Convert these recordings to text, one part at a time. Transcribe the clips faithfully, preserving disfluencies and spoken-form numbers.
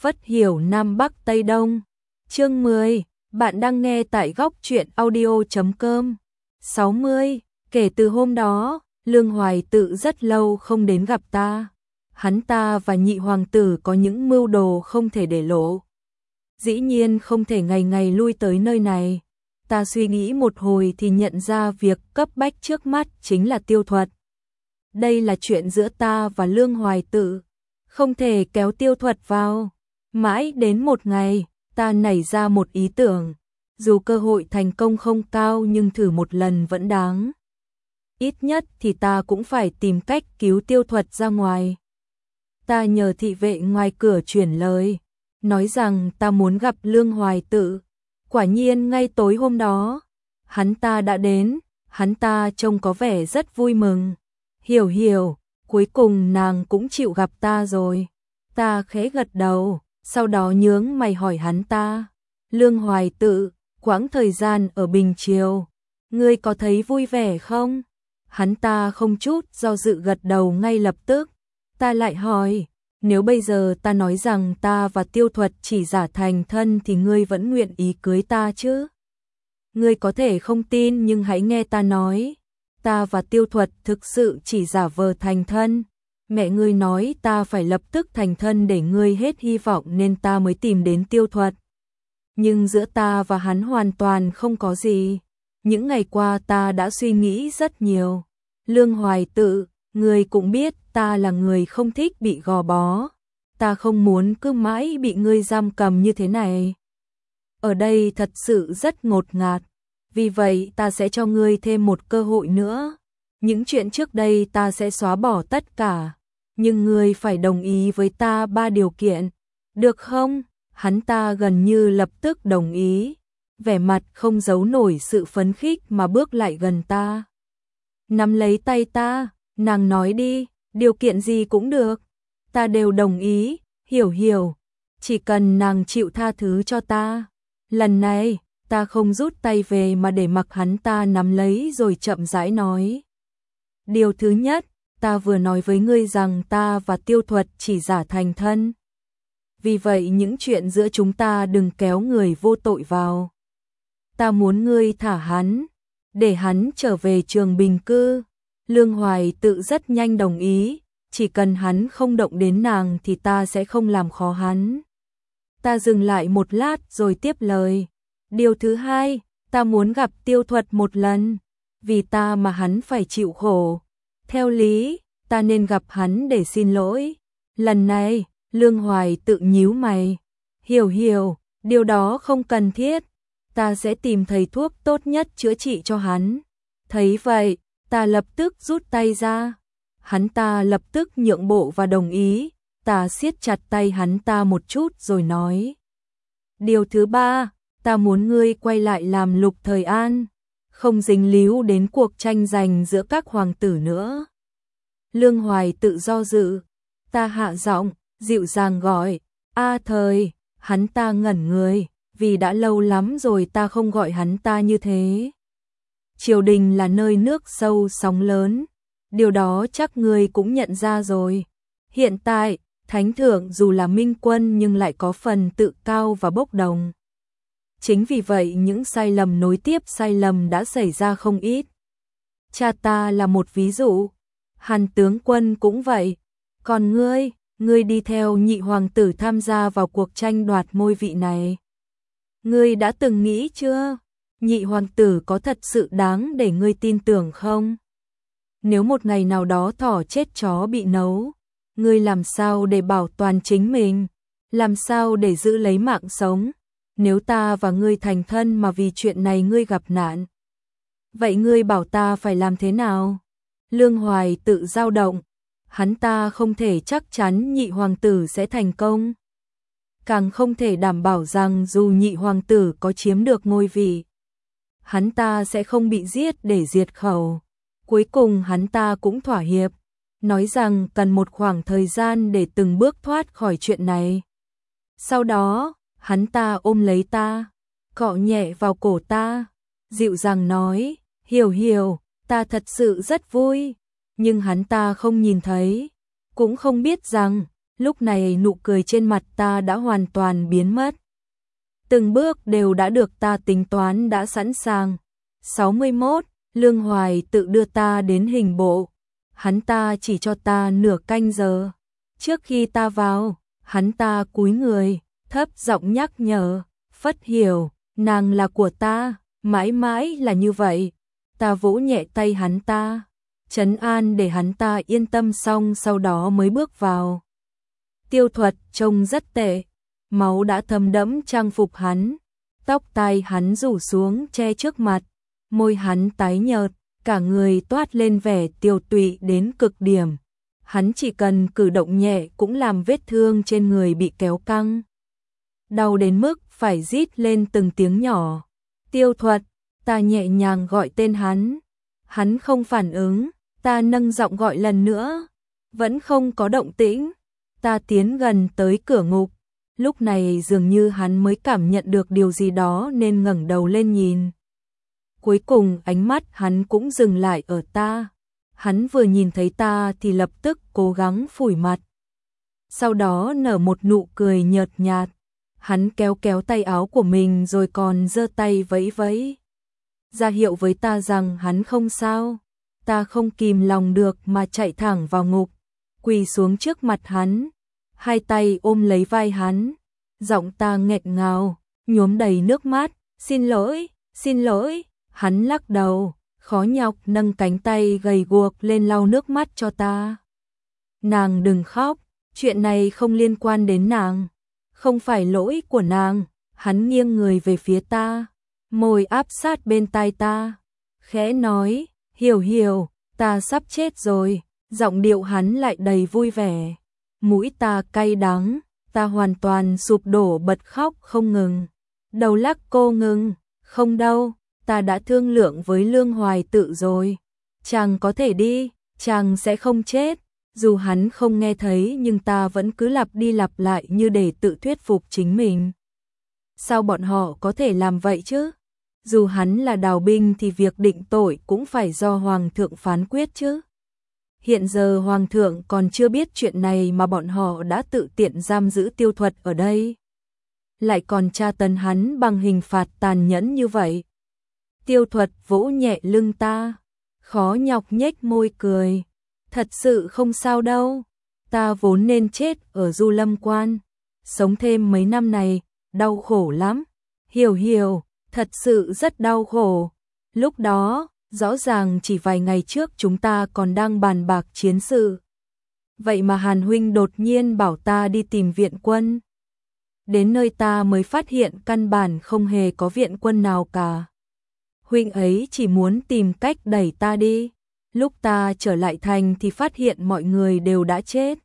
Phất hiểu Nam Bắc Tây Đông. Chương mười, bạn đang nghe tại góc truyện audio chấm com. sáu mươi, kể từ hôm đó, Lương Hoài Tự rất lâu không đến gặp ta. Hắn ta và nhị hoàng tử có những mưu đồ không thể để lộ. Dĩ nhiên không thể ngày ngày lui tới nơi này. Ta suy nghĩ một hồi thì nhận ra việc cấp bách trước mắt chính là Tiêu Thuật. Đây là chuyện giữa ta và Lương Hoài Tự, không thể kéo Tiêu Thuật vào. Mãi đến một ngày, ta nảy ra một ý tưởng, dù cơ hội thành công không cao nhưng thử một lần vẫn đáng. Ít nhất thì ta cũng phải tìm cách cứu Tiêu Thuật ra ngoài. Ta nhờ thị vệ ngoài cửa chuyển lời, nói rằng ta muốn gặp Lương Hoài Tự. Quả nhiên ngay tối hôm đó, hắn ta đã đến, hắn ta trông có vẻ rất vui mừng. Hiểu hiểu, cuối cùng nàng cũng chịu gặp ta rồi. Ta khẽ gật đầu, sau đó nhướng mày hỏi hắn ta. Lương Hoài Tự, quãng thời gian ở Bình Triều, ngươi có thấy vui vẻ không? Hắn ta không chút do dự gật đầu ngay lập tức. Ta lại hỏi, nếu bây giờ ta nói rằng ta và Tiêu Thuật chỉ giả thành thân thì ngươi vẫn nguyện ý cưới ta chứ? Ngươi có thể không tin nhưng hãy nghe ta nói. Ta và Tiêu Thuật thực sự chỉ giả vờ thành thân. Mẹ ngươi nói ta phải lập tức thành thân để ngươi hết hy vọng nên ta mới tìm đến Tiêu Thuật. Nhưng giữa ta và hắn hoàn toàn không có gì. Những ngày qua ta đã suy nghĩ rất nhiều. Lương Hoài Tự, ngươi cũng biết ta là người không thích bị gò bó. Ta không muốn cứ mãi bị ngươi giam cầm như thế này. Ở đây thật sự rất ngột ngạt. Vì vậy ta sẽ cho ngươi thêm một cơ hội nữa. Những chuyện trước đây ta sẽ xóa bỏ tất cả. Nhưng ngươi phải đồng ý với ta ba điều kiện. Được không? Hắn ta gần như lập tức đồng ý. Vẻ mặt không giấu nổi sự phấn khích mà bước lại gần ta. Nắm lấy tay ta, nàng nói đi, điều kiện gì cũng được. Ta đều đồng ý, hiểu hiểu. Chỉ cần nàng chịu tha thứ cho ta. Lần này, ta không rút tay về mà để mặc hắn ta nắm lấy rồi chậm rãi nói. Điều thứ nhất, ta vừa nói với ngươi rằng ta và Tiêu Thuật chỉ giả thành thân. Vì vậy những chuyện giữa chúng ta đừng kéo người vô tội vào. Ta muốn ngươi thả hắn, để hắn trở về Trường Bình cư. Lương Hoài Tự rất nhanh đồng ý, chỉ cần hắn không động đến nàng thì ta sẽ không làm khó hắn. Ta dừng lại một lát rồi tiếp lời. Điều thứ hai, ta muốn gặp Tiêu Thuật một lần, vì ta mà hắn phải chịu khổ. Theo lý, ta nên gặp hắn để xin lỗi. Lần này, Lương Hoài Tự nhíu mày. Hiểu hiểu, điều đó không cần thiết. Ta sẽ tìm thầy thuốc tốt nhất chữa trị cho hắn. Thấy vậy, ta lập tức rút tay ra. Hắn ta lập tức nhượng bộ và đồng ý. Ta siết chặt tay hắn ta một chút rồi nói. Điều thứ ba, ta muốn ngươi quay lại làm Lục Thời An, không dính líu đến cuộc tranh giành giữa các hoàng tử nữa. Lương Hoài Tự do dự. Ta hạ giọng, dịu dàng gọi. A Thời, hắn ta ngẩn người, vì đã lâu lắm rồi ta không gọi hắn ta như thế. Triều đình là nơi nước sâu sóng lớn, điều đó chắc ngươi cũng nhận ra rồi. Hiện tại, Thánh Thượng dù là minh quân nhưng lại có phần tự cao và bốc đồng. Chính vì vậy những sai lầm nối tiếp sai lầm đã xảy ra không ít. Cha ta là một ví dụ, Hàn tướng quân cũng vậy. Còn ngươi, ngươi đi theo nhị hoàng tử tham gia vào cuộc tranh đoạt ngôi vị này. Ngươi đã từng nghĩ chưa? Nhị hoàng tử có thật sự đáng để ngươi tin tưởng không? Nếu một ngày nào đó thỏ chết chó bị nấu, ngươi làm sao để bảo toàn chính mình? Làm sao để giữ lấy mạng sống? Nếu ta và ngươi thành thân mà vì chuyện này ngươi gặp nạn, vậy ngươi bảo ta phải làm thế nào? Lương Hoài Tự dao động. Hắn ta không thể chắc chắn nhị hoàng tử sẽ thành công. Càng không thể đảm bảo rằng dù nhị hoàng tử có chiếm được ngôi vị, hắn ta sẽ không bị giết để diệt khẩu. Cuối cùng hắn ta cũng thỏa hiệp, nói rằng cần một khoảng thời gian để từng bước thoát khỏi chuyện này. Sau đó, hắn ta ôm lấy ta, cọ nhẹ vào cổ ta, dịu dàng nói, hiểu hiểu, ta thật sự rất vui. Nhưng hắn ta không nhìn thấy, cũng không biết rằng, Lúc này nụ cười trên mặt ta đã hoàn toàn biến mất. Từng bước đều đã được ta tính toán đã sẵn sàng. sáu mươi mốt, Lương Hoài tự đưa ta đến hình bộ. Hắn ta chỉ cho ta nửa canh giờ. Trước khi ta vào, hắn ta cúi người, thấp giọng nhắc nhở, Phất Hiểu, nàng là của ta, mãi mãi là như vậy. Ta vỗ nhẹ tay hắn ta, trấn an để hắn ta yên tâm, xong sau đó mới bước vào. Tiêu Thuật trông rất tệ, máu đã thấm đẫm trang phục hắn, tóc tai hắn rủ xuống che trước mặt, môi hắn tái nhợt, cả người toát lên vẻ tiều tụy đến cực điểm. Hắn chỉ cần cử động nhẹ cũng làm vết thương trên người bị kéo căng. Đau đến mức phải rít lên từng tiếng nhỏ. Tiêu Thuật, ta nhẹ nhàng gọi tên hắn. Hắn không phản ứng, ta nâng giọng gọi lần nữa. Vẫn không có động tĩnh. Ta tiến gần tới cửa ngục. Lúc này dường như hắn mới cảm nhận được điều gì đó nên ngẩng đầu lên nhìn. Cuối cùng ánh mắt hắn cũng dừng lại ở ta. Hắn vừa nhìn thấy ta thì lập tức cố gắng phủi mặt. Sau đó nở một nụ cười nhợt nhạt. Hắn kéo kéo tay áo của mình rồi còn giơ tay vẫy vẫy, ra hiệu với ta rằng hắn không sao. Ta không kìm lòng được mà chạy thẳng vào ngục, quỳ xuống trước mặt hắn, hai tay ôm lấy vai hắn. Giọng ta nghẹn ngào, nhuốm đầy nước mắt, xin lỗi, xin lỗi. Hắn lắc đầu, khó nhọc nâng cánh tay gầy guộc lên lau nước mắt cho ta. Nàng đừng khóc, chuyện này không liên quan đến nàng, không phải lỗi của nàng. Hắn nghiêng người về phía ta, môi áp sát bên tai ta, khẽ nói, Hiểu Hiểu, ta sắp chết rồi. Giọng điệu hắn lại đầy vui vẻ. Mũi ta cay đắng, ta hoàn toàn sụp đổ bật khóc không ngừng. Đầu lắc cô ngừng, không đâu, ta đã thương lượng với Lương Hoài Tự rồi. Chàng có thể đi, chàng sẽ không chết. Dù hắn không nghe thấy nhưng ta vẫn cứ lặp đi lặp lại như để tự thuyết phục chính mình. Sao bọn họ có thể làm vậy chứ? Dù hắn là đào binh thì việc định tội cũng phải do Hoàng thượng phán quyết chứ. Hiện giờ Hoàng thượng còn chưa biết chuyện này mà bọn họ đã tự tiện giam giữ Tiêu Thuật ở đây. Lại còn tra tấn hắn bằng hình phạt tàn nhẫn như vậy. Tiêu Thuật vỗ nhẹ lưng ta, khó nhọc nhếch môi cười. Thật sự không sao đâu, ta vốn nên chết ở Du Lâm Quan. Sống thêm mấy năm này, đau khổ lắm. Hiểu Hiểu, thật sự rất đau khổ. Lúc đó, rõ ràng chỉ vài ngày trước chúng ta còn đang bàn bạc chiến sự. Vậy mà Hàn huynh đột nhiên bảo ta đi tìm viện quân. Đến nơi ta mới phát hiện căn bản không hề có viện quân nào cả. Huynh ấy chỉ muốn tìm cách đẩy ta đi. Lúc ta trở lại thành thì phát hiện mọi người đều đã chết.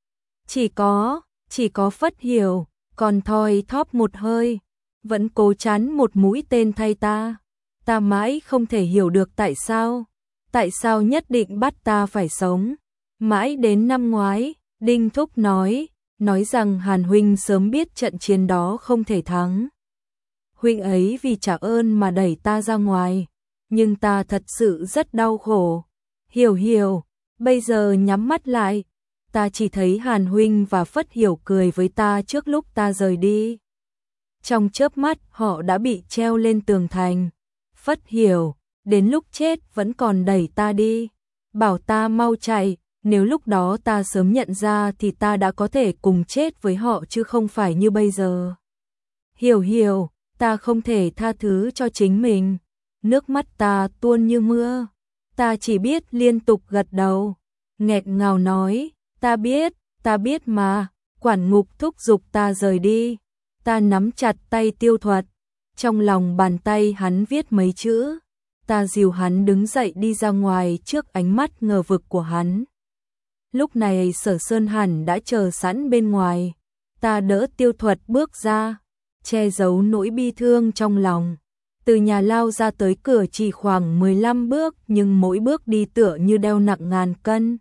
Chỉ có, chỉ có Phất Hiểu, còn thoi thóp một hơi, vẫn cố chắn một mũi tên thay ta. Ta mãi không thể hiểu được tại sao, tại sao nhất định bắt ta phải sống. Mãi đến năm ngoái, Đinh Thúc nói, nói rằng Hàn huynh sớm biết trận chiến đó không thể thắng. Huynh ấy vì trả ơn mà đẩy ta ra ngoài, nhưng ta thật sự rất đau khổ. Hiểu Hiểu, bây giờ nhắm mắt lại, ta chỉ thấy Hàn huynh và Phất Hiểu cười với ta trước lúc ta rời đi. Trong chớp mắt họ đã bị treo lên tường thành. Phất Hiểu, đến lúc chết vẫn còn đẩy ta đi, bảo ta mau chạy, nếu lúc đó ta sớm nhận ra thì ta đã có thể cùng chết với họ chứ không phải như bây giờ. Hiểu Hiểu, ta không thể tha thứ cho chính mình. Nước mắt ta tuôn như mưa. Ta chỉ biết liên tục gật đầu, nghẹn ngào nói, ta biết, ta biết mà. Quản ngục thúc giục ta rời đi. Ta nắm chặt tay Tiêu Thuật, trong lòng bàn tay hắn viết mấy chữ. Ta dìu hắn đứng dậy đi ra ngoài trước ánh mắt ngờ vực của hắn. Lúc này Sở Sơn hẳn đã chờ sẵn bên ngoài. Ta đỡ Tiêu Thuật bước ra, che giấu nỗi bi thương trong lòng. Từ nhà lao ra tới cửa chỉ khoảng mười lăm bước, nhưng mỗi bước đi tựa như đeo nặng ngàn cân,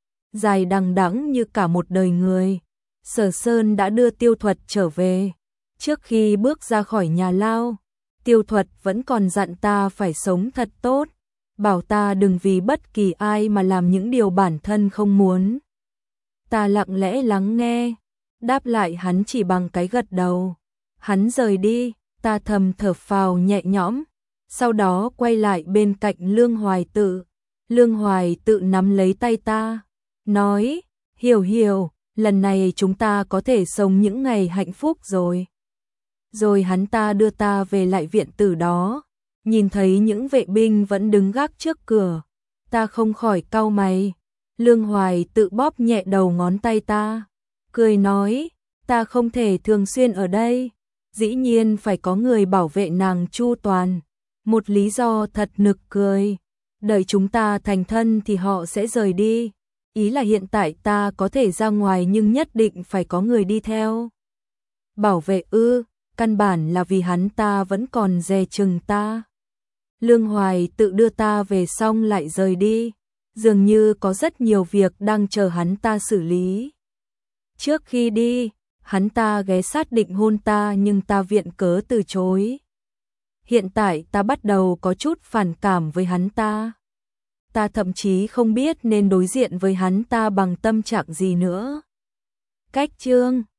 dài đằng đẵng như cả một đời người. Sở Sơn đã đưa Tiêu Thuật trở về. Trước khi bước ra khỏi nhà lao, Tiêu Thuật vẫn còn dặn ta phải sống thật tốt, bảo ta đừng vì bất kỳ ai mà làm những điều bản thân không muốn. Ta lặng lẽ lắng nghe, đáp lại hắn chỉ bằng cái gật đầu. Hắn rời đi, ta thầm thở phào nhẹ nhõm, sau đó quay lại bên cạnh Lương Hoài Tự. Lương Hoài Tự nắm lấy tay ta, nói, Hiểu Hiểu, lần này chúng ta có thể sống những ngày hạnh phúc rồi. Rồi hắn ta đưa ta về lại viện tử đó, nhìn thấy những vệ binh vẫn đứng gác trước cửa, ta không khỏi cau mày. Lương Hoài Tự bóp nhẹ đầu ngón tay ta, cười nói, ta không thể thường xuyên ở đây, dĩ nhiên phải có người bảo vệ nàng chu toàn. Một lý do thật nực cười, đợi chúng ta thành thân thì họ sẽ rời đi. Ý là hiện tại ta có thể ra ngoài nhưng nhất định phải có người đi theo. Bảo vệ ư, căn bản là vì hắn ta vẫn còn dè chừng ta. Lương Hoài Tự đưa ta về xong lại rời đi, dường như có rất nhiều việc đang chờ hắn ta xử lý. Trước khi đi, hắn ta ghé sát định hôn ta nhưng ta viện cớ từ chối. Hiện tại ta bắt đầu có chút phản cảm với hắn ta. Ta thậm chí không biết nên đối diện với hắn ta bằng tâm trạng gì nữa. Cách chương